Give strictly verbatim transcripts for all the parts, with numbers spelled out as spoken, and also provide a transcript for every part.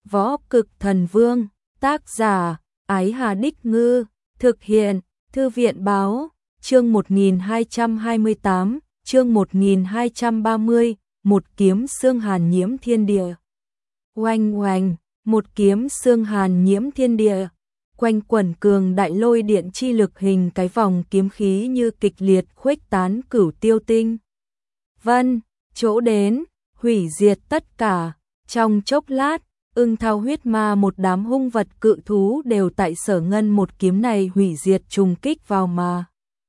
Võ Cực Thần Vương, tác giả, Ái Hà Đích Ngư, thực hiện, Thư viện Báo, chương một nghìn hai trăm hai mươi tám, chương một nghìn hai trăm ba mươi, một kiếm xương hàn nhiễm thiên địa. Oanh oanh, một kiếm xương hàn nhiễm thiên địa, quanh quẩn cường đại lôi điện chi lực hình cái vòng kiếm khí như kịch liệt khuếch tán cửu tiêu tinh. Vân, chỗ đến, hủy diệt tất cả, trong chốc lát, ưng thao huyết ma một đám hung vật cự thú đều tại Sở Ngân một kiếm này hủy diệt trùng kích vào mà.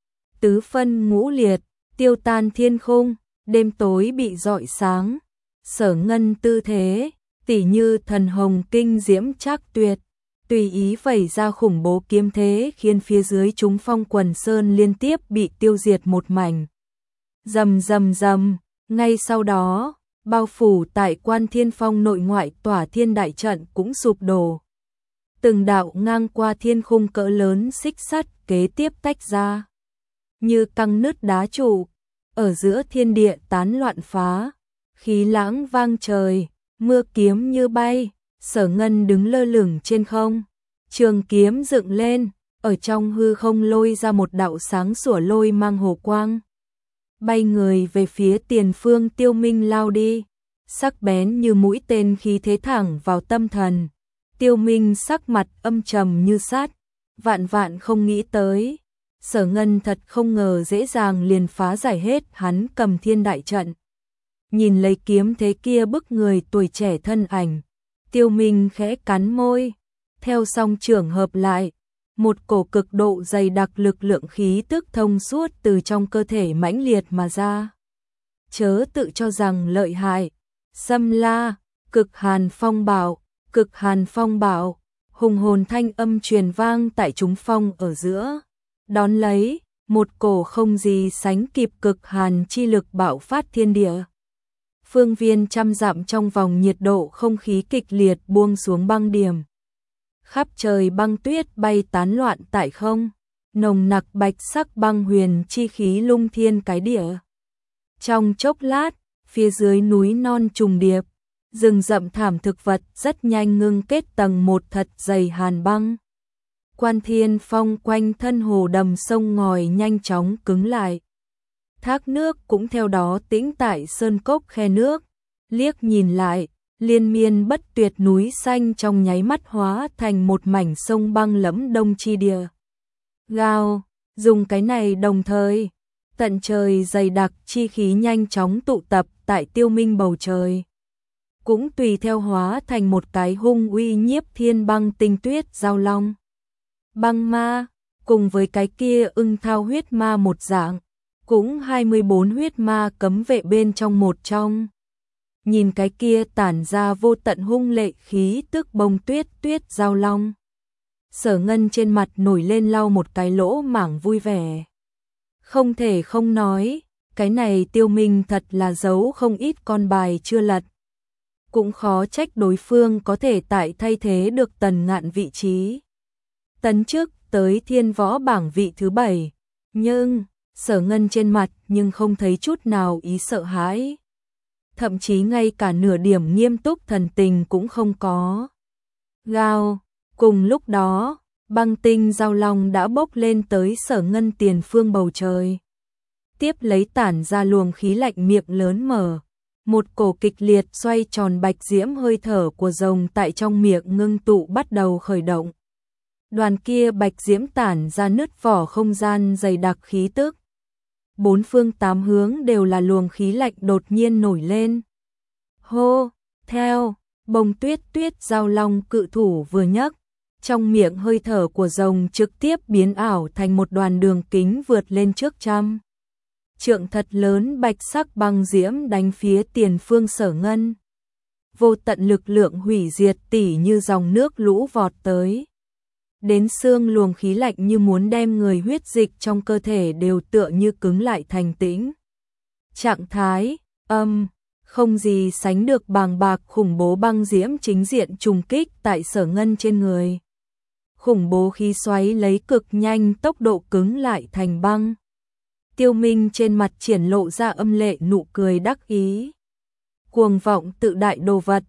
Tứ phân ngũ liệt, tiêu tan thiên khung, đêm tối bị rọi sáng. Sở Ngân tư thế, tỉ như thần hồng kinh diễm trác tuyệt, tùy ý vẩy ra khủng bố kiếm thế khiến phía dưới chúng phong quần sơn liên tiếp bị tiêu diệt một mảnh. Rầm rầm rầm, ngay sau đó, bao phủ tại Quan Thiên Phong nội ngoại Tỏa Thiên đại trận cũng sụp đổ. Từng đạo ngang qua thiên khung cỡ lớn xích sắt kế tiếp tách ra, như căng nứt đá trụ, ở giữa thiên địa tán loạn phá, khí lãng vang trời, mưa kiếm như bay. Sở Ngân đứng lơ lửng trên không, trường kiếm dựng lên, ở trong hư không lôi ra một đạo sáng sủa lôi mang hồ quang. Bay người về phía tiền phương Tiêu Minh lao đi, sắc bén như mũi tên khí thế thẳng vào tâm thần. Tiêu Minh sắc mặt âm trầm như sát, vạn vạn không nghĩ tới. Sở Ngân thật không ngờ dễ dàng liền phá giải hết hắn cầm thiên đại trận. Nhìn lấy kiếm thế kia bức người tuổi trẻ thân ảnh, Tiêu Minh khẽ cắn môi, theo song trưởng hợp lại, một cổ cực độ dày đặc lực lượng khí tức thông suốt từ trong cơ thể mãnh liệt mà ra. Chớ tự cho rằng lợi hại, xâm la, cực hàn phong bảo, cực hàn phong bảo, hùng hồn thanh âm truyền vang tại chúng phong ở giữa. Đón lấy, một cổ không gì sánh kịp cực hàn chi lực bạo phát thiên địa. Phương viên trăm dặm trong vòng nhiệt độ không khí kịch liệt buông xuống băng điểm. Khắp trời băng tuyết bay tán loạn tại không, nồng nặc bạch sắc băng huyền chi khí lung thiên cái địa. Trong chốc lát, phía dưới núi non trùng điệp, rừng rậm thảm thực vật rất nhanh ngưng kết tầng một thật dày hàn băng. Quan Thiên Phong quanh thân hồ đầm sông ngòi nhanh chóng cứng lại. Thác nước cũng theo đó tĩnh tại sơn cốc khe nước, liếc nhìn lại, liên miên bất tuyệt núi xanh trong nháy mắt hóa thành một mảnh sông băng lẫm đông chi địa. Gào, dùng cái này đồng thời, tận trời dày đặc chi khí nhanh chóng tụ tập tại Tiêu Minh bầu trời. Cũng tùy theo hóa thành một cái hung uy nhiếp thiên băng tinh tuyết giao long. Băng ma, cùng với cái kia ưng thao huyết ma một dạng, cũng hai mươi bốn huyết ma cấm vệ bên trong một trong. Nhìn cái kia tản ra vô tận hung lệ khí tức bông tuyết tuyết giao long. Sở Ngân trên mặt nổi lên lau một cái lỗ mảng vui vẻ. Không thể không nói, cái này Tiêu Minh thật là giấu không ít con bài chưa lật. Cũng khó trách đối phương có thể tại thay thế được Tần Ngạn vị trí. Tấn chức tới thiên võ bảng vị thứ bảy, nhưng Sở Ngân trên mặt nhưng không thấy chút nào ý sợ hãi. Thậm chí ngay cả nửa điểm nghiêm túc thần tình cũng không có. Gào, cùng lúc đó, băng tinh giao long đã bốc lên tới Sở Ngân tiền phương bầu trời. Tiếp lấy tản ra luồng khí lạnh miệng lớn mở, một cổ kịch liệt xoay tròn bạch diễm hơi thở của rồng tại trong miệng ngưng tụ bắt đầu khởi động. Đoàn kia bạch diễm tản ra nứt vỏ không gian dày đặc khí tức. Bốn phương tám hướng đều là luồng khí lạnh đột nhiên nổi lên. Hô, theo, bông tuyết tuyết giao long cự thủ vừa nhấc, trong miệng hơi thở của rồng trực tiếp biến ảo thành một đoàn đường kính vượt lên trước trăm trượng thật lớn bạch sắc băng diễm đánh phía tiền phương Sở Ngân. Vô tận lực lượng hủy diệt tỉ như dòng nước lũ vọt tới. Đến xương luồng khí lạnh như muốn đem người huyết dịch trong cơ thể đều tựa như cứng lại thành tĩnh. Trạng thái, âm, không gì sánh được bàng bạc khủng bố băng diễm chính diện trùng kích tại Sở Ngân trên người. Khủng bố khí xoáy lấy cực nhanh tốc độ cứng lại thành băng. Tiêu Minh trên mặt triển lộ ra âm lệ nụ cười đắc ý. Cuồng vọng tự đại đồ vật,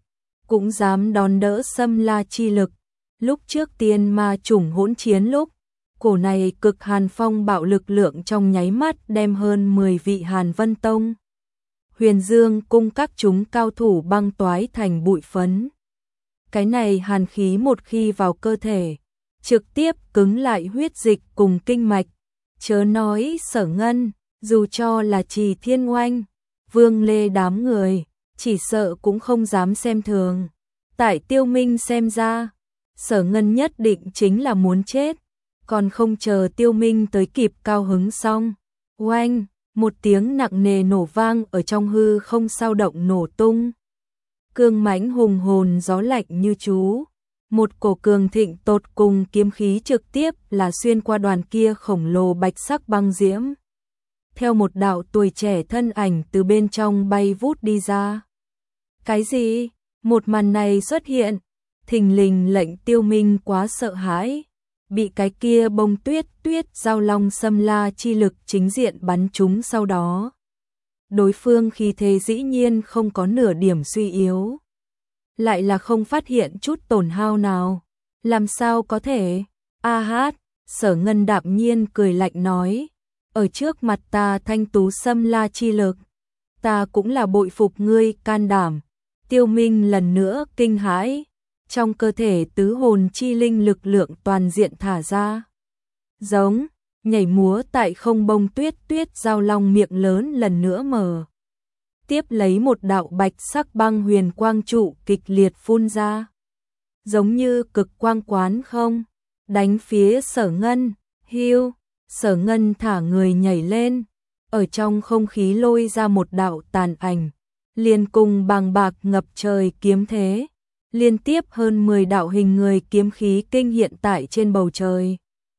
cũng dám đón đỡ xâm la chi lực. Lúc trước tiên ma chủng hỗn chiến lúc, cổ này cực hàn phong bạo lực lượng trong nháy mắt đem hơn mười vị Hàn Vân Tông, Huyền Dương cung các chúng cao thủ băng toái thành bụi phấn. Cái này hàn khí một khi vào cơ thể, trực tiếp cứng lại huyết dịch cùng kinh mạch, chớ nói Sở Ngân, dù cho là Trì Thiên Oanh, Vương Lê đám người, chỉ sợ cũng không dám xem thường. Tại Tiêu Minh xem ra, Sở Ngân nhất định chính là muốn chết, còn không chờ Tiêu Minh tới kịp cao hứng xong. Oanh, một tiếng nặng nề nổ vang ở trong hư không sao động nổ tung. Cương mãnh hùng hồn gió lạnh như chú, một cổ cường thịnh tột cùng kiếm khí trực tiếp là xuyên qua đoàn kia khổng lồ bạch sắc băng diễm. Theo một đạo tuổi trẻ thân ảnh từ bên trong bay vút đi ra. Cái gì? Một màn này xuất hiện, thình lình lệnh Tiêu Minh quá sợ hãi, bị cái kia bông tuyết tuyết giao long xâm la chi lực chính diện bắn trúng sau đó. Đối phương khí thế dĩ nhiên không có nửa điểm suy yếu, lại là không phát hiện chút tổn hao nào. Làm sao có thể? A hát, Sở Ngân đạm nhiên cười lạnh nói, ở trước mặt ta thanh tú xâm la chi lực, ta cũng là bội phục ngươi can đảm. Tiêu Minh lần nữa kinh hãi, trong cơ thể tứ hồn chi linh lực lượng toàn diện thả ra. Giống, nhảy múa tại không bông tuyết tuyết giao long miệng lớn lần nữa mở. Tiếp lấy một đạo bạch sắc băng huyền quang trụ kịch liệt phun ra. Giống như cực quang quán không, đánh phía Sở Ngân, hiu, Sở Ngân thả người nhảy lên, ở trong không khí lôi ra một đạo tàn ảnh, liền cùng bàng bạc ngập trời kiếm thế. Liên tiếp hơn mười đạo hình người kiếm khí kinh hiện tại trên bầu trời.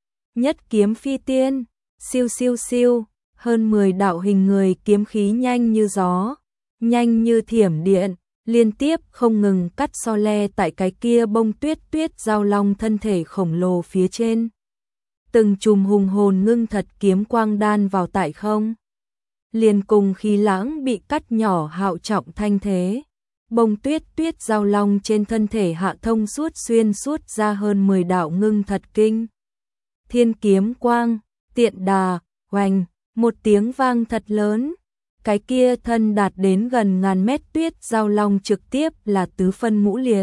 Nhất kiếm phi tiên, siêu siêu siêu, hơn mười đạo hình người kiếm khí nhanh như gió, nhanh như thiểm điện, liên tiếp không ngừng cắt so le tại cái kia bông tuyết tuyết giao long thân thể khổng lồ phía trên. Từng chùm hùng hồn ngưng thật kiếm quang đan vào tại không. Liền cùng khí lãng bị cắt nhỏ hạo trọng thanh thế. Bông tuyết tuyết giao long trên thân thể hạ thông suốt xuyên suốt ra hơn mười đạo ngưng thật kinh. Thiên kiếm quang, tiện đà, hoành, một tiếng vang thật lớn. Cái kia thân đạt đến gần ngàn mét tuyết giao long trực tiếp là tứ phân ngũ liệt.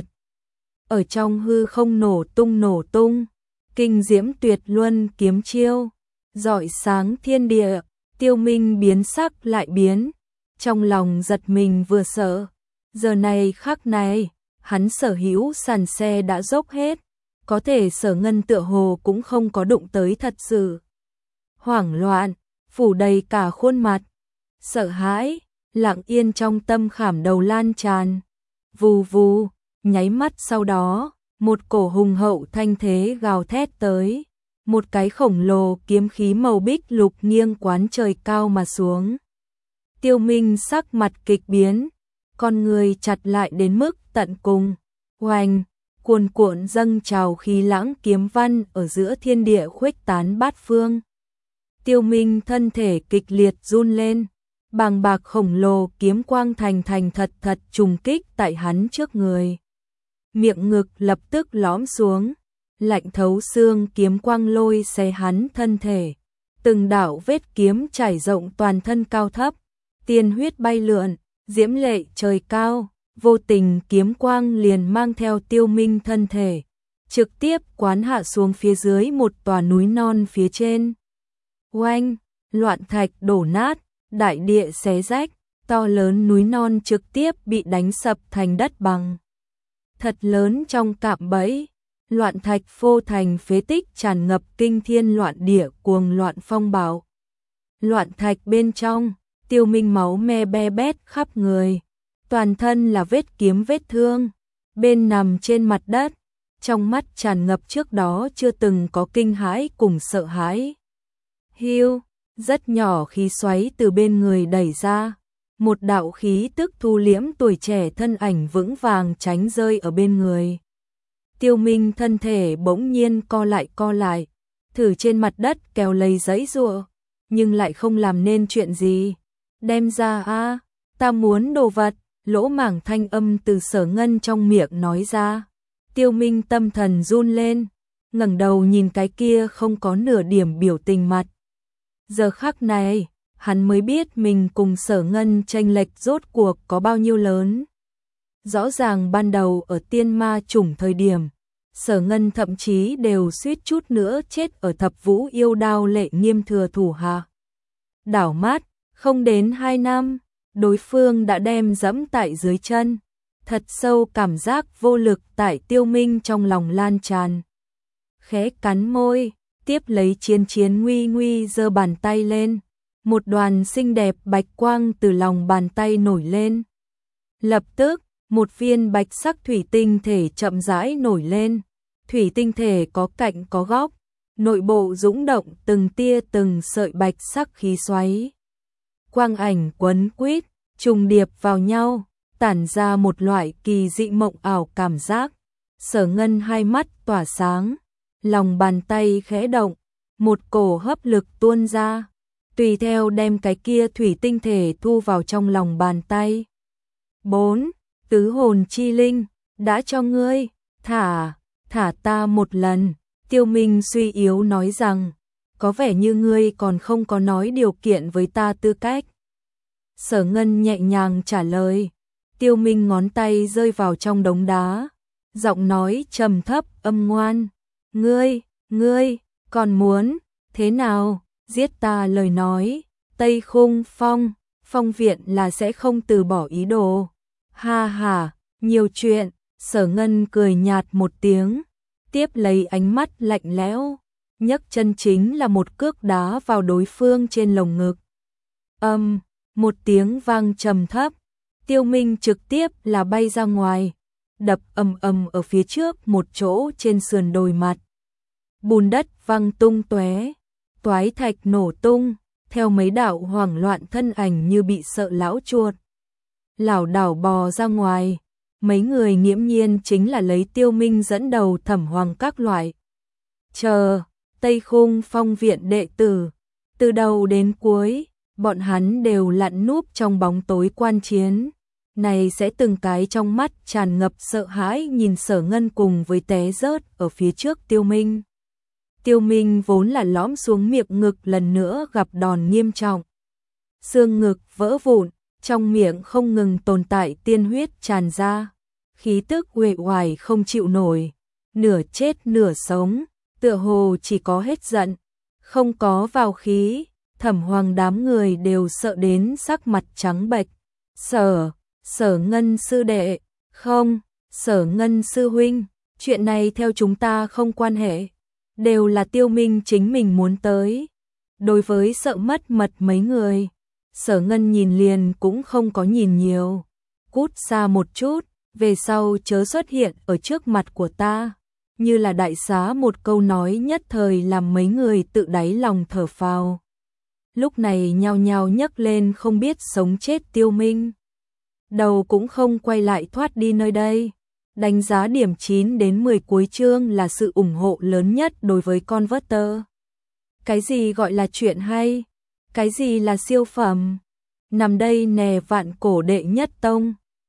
Ở trong hư không nổ tung nổ tung, kinh diễm tuyệt luân kiếm chiêu, rọi sáng thiên địa. Tiêu Minh biến sắc lại biến, trong lòng giật mình vừa sợ. Giờ này khắc này, hắn sở hữu sàn xe đã dốc hết, có thể Sở Ngân tựa hồ cũng không có đụng tới thật sự. Hoảng loạn, phủ đầy cả khuôn mặt, sợ hãi, lặng yên trong tâm khảm đầu lan tràn. Vù vù, nháy mắt sau đó, một cổ hùng hậu thanh thế gào thét tới, một cái khổng lồ kiếm khí màu bích lục nghiêng quán trời cao mà xuống. Tiêu Minh sắc mặt kịch biến, con người chặt lại đến mức tận cùng. Oanh, cuồn cuộn dâng trào khí lãng kiếm văn ở giữa thiên địa khuếch tán bát phương. Tiêu Minh thân thể kịch liệt run lên, bàng bạc khổng lồ kiếm quang thành thành thật thật trùng kích tại hắn trước người. Miệng ngực lập tức lõm xuống, lạnh thấu xương kiếm quang lôi xé hắn thân thể. Từng đạo vết kiếm trải rộng toàn thân cao thấp, tiên huyết bay lượn, diễm lệ trời cao, vô tình kiếm quang liền mang theo Tiêu Minh thân thể, trực tiếp quán hạ xuống phía dưới một tòa núi non phía trên. Oanh, loạn thạch đổ nát, đại địa xé rách, to lớn núi non trực tiếp bị đánh sập thành đất bằng. Thật lớn trong cạm bẫy, loạn thạch phô thành phế tích tràn ngập kinh thiên loạn địa cuồng loạn phong bạo. Loạn thạch bên trong, Tiêu Minh máu me be bét khắp người, toàn thân là vết kiếm vết thương, bên nằm trên mặt đất, trong mắt tràn ngập trước đó chưa từng có kinh hãi cùng sợ hãi. Hiu, rất nhỏ khí xoáy từ bên người đẩy ra, một đạo khí tức thu liễm tuổi trẻ thân ảnh vững vàng tránh rơi ở bên người. Tiêu Minh thân thể bỗng nhiên co lại co lại, thử trên mặt đất kéo lấy giấy giụa, nhưng lại không làm nên chuyện gì. Đem ra a, ta muốn đồ vật, lỗ mảng thanh âm từ Sở Ngân trong miệng nói ra. Tiêu Minh tâm thần run lên, ngẩng đầu nhìn cái kia không có nửa điểm biểu tình mặt. Giờ khắc này, hắn mới biết mình cùng Sở Ngân chênh lệch rốt cuộc có bao nhiêu lớn. Rõ ràng ban đầu ở tiên ma chủng thời điểm, Sở Ngân thậm chí đều suýt chút nữa chết ở Thập Vũ Yêu Đao Lệ Nghiêm thừa thủ hạ. Đảo mắt, không đến hai năm, đối phương đã đem dẫm tại dưới chân. Thật sâu cảm giác vô lực tại Tiêu Minh trong lòng lan tràn. Khẽ cắn môi, tiếp lấy Chiến Chiến nguy nguy giơ bàn tay lên. Một đoàn xinh đẹp bạch quang từ lòng bàn tay nổi lên. Lập tức, một viên bạch sắc thủy tinh thể chậm rãi nổi lên. Thủy tinh thể có cạnh có góc, nội bộ dũng động từng tia từng sợi bạch sắc khí xoáy. Quang ảnh quấn quýt, trùng điệp vào nhau, tản ra một loại kỳ dị mộng ảo cảm giác. Sở Ngân hai mắt tỏa sáng, lòng bàn tay khẽ động, một cổ hấp lực tuôn ra, tùy theo đem cái kia thủy tinh thể thu vào trong lòng bàn tay. Bốn, tứ hồn chi linh, đã cho ngươi, thả, thả ta một lần. Tiêu Minh suy yếu nói rằng, có vẻ như ngươi còn không có nói điều kiện với ta tư cách. Sở Ngân nhẹ nhàng trả lời. Tiêu Minh ngón tay rơi vào trong đống đá, giọng nói trầm thấp âm ngoan. Ngươi, ngươi, còn muốn, thế nào, giết ta lời nói, Tây Khung Phong, Phong viện là sẽ không từ bỏ ý đồ. Ha ha, nhiều chuyện. Sở Ngân cười nhạt một tiếng, tiếp lấy ánh mắt lạnh lẽo, nhấc chân chính là một cước đá vào đối phương trên lồng ngực. Âm, một tiếng vang trầm thấp, Tiêu Minh trực tiếp là bay ra ngoài, đập ầm ầm ở phía trước một chỗ trên sườn đồi mặt. Bùn đất văng tung tóe, toái thạch nổ tung, theo mấy đạo hoảng loạn thân ảnh như bị sợ lão chuột. Lảo đảo bò ra ngoài, mấy người nghiễm nhiên chính là lấy Tiêu Minh dẫn đầu Thẩm Hoàng các loại. Chờ, Tây Khung Phong viện đệ tử, từ đầu đến cuối, bọn hắn đều lặn núp trong bóng tối quan chiến. Này sẽ từng cái trong mắt tràn ngập sợ hãi nhìn Sở Ngân cùng với té rớt ở phía trước Tiêu Minh. Tiêu Minh vốn là lõm xuống miệng ngực lần nữa gặp đòn nghiêm trọng. Xương ngực vỡ vụn, trong miệng không ngừng tồn tại tiên huyết tràn ra. Khí tức uể oải không chịu nổi, nửa chết nửa sống, tựa hồ chỉ có hết giận, không có vào khí. Thẩm Hoàng đám người đều sợ đến sắc mặt trắng bệch. Sở, Sở Ngân sư đệ, không, Sở Ngân sư huynh, chuyện này theo chúng ta không quan hệ, đều là Tiêu Minh chính mình muốn tới. Đối với sợ mất mật mấy người, Sở Ngân nhìn liền cũng không có nhìn nhiều, cút xa một chút, về sau chớ xuất hiện ở trước mặt của ta. Như là đại xá một câu nói nhất thời làm mấy người tự đáy lòng thở phào. Lúc này nhao nhao nhấc lên không biết sống chết Tiêu Minh. Đầu cũng không quay lại thoát đi nơi đây. Đánh giá điểm chín đến mười cuối chương là sự ủng hộ lớn nhất đối với Converter. Cái gì gọi là chuyện hay? Cái gì là siêu phẩm? Nằm đây nè vạn cổ đệ nhất tông.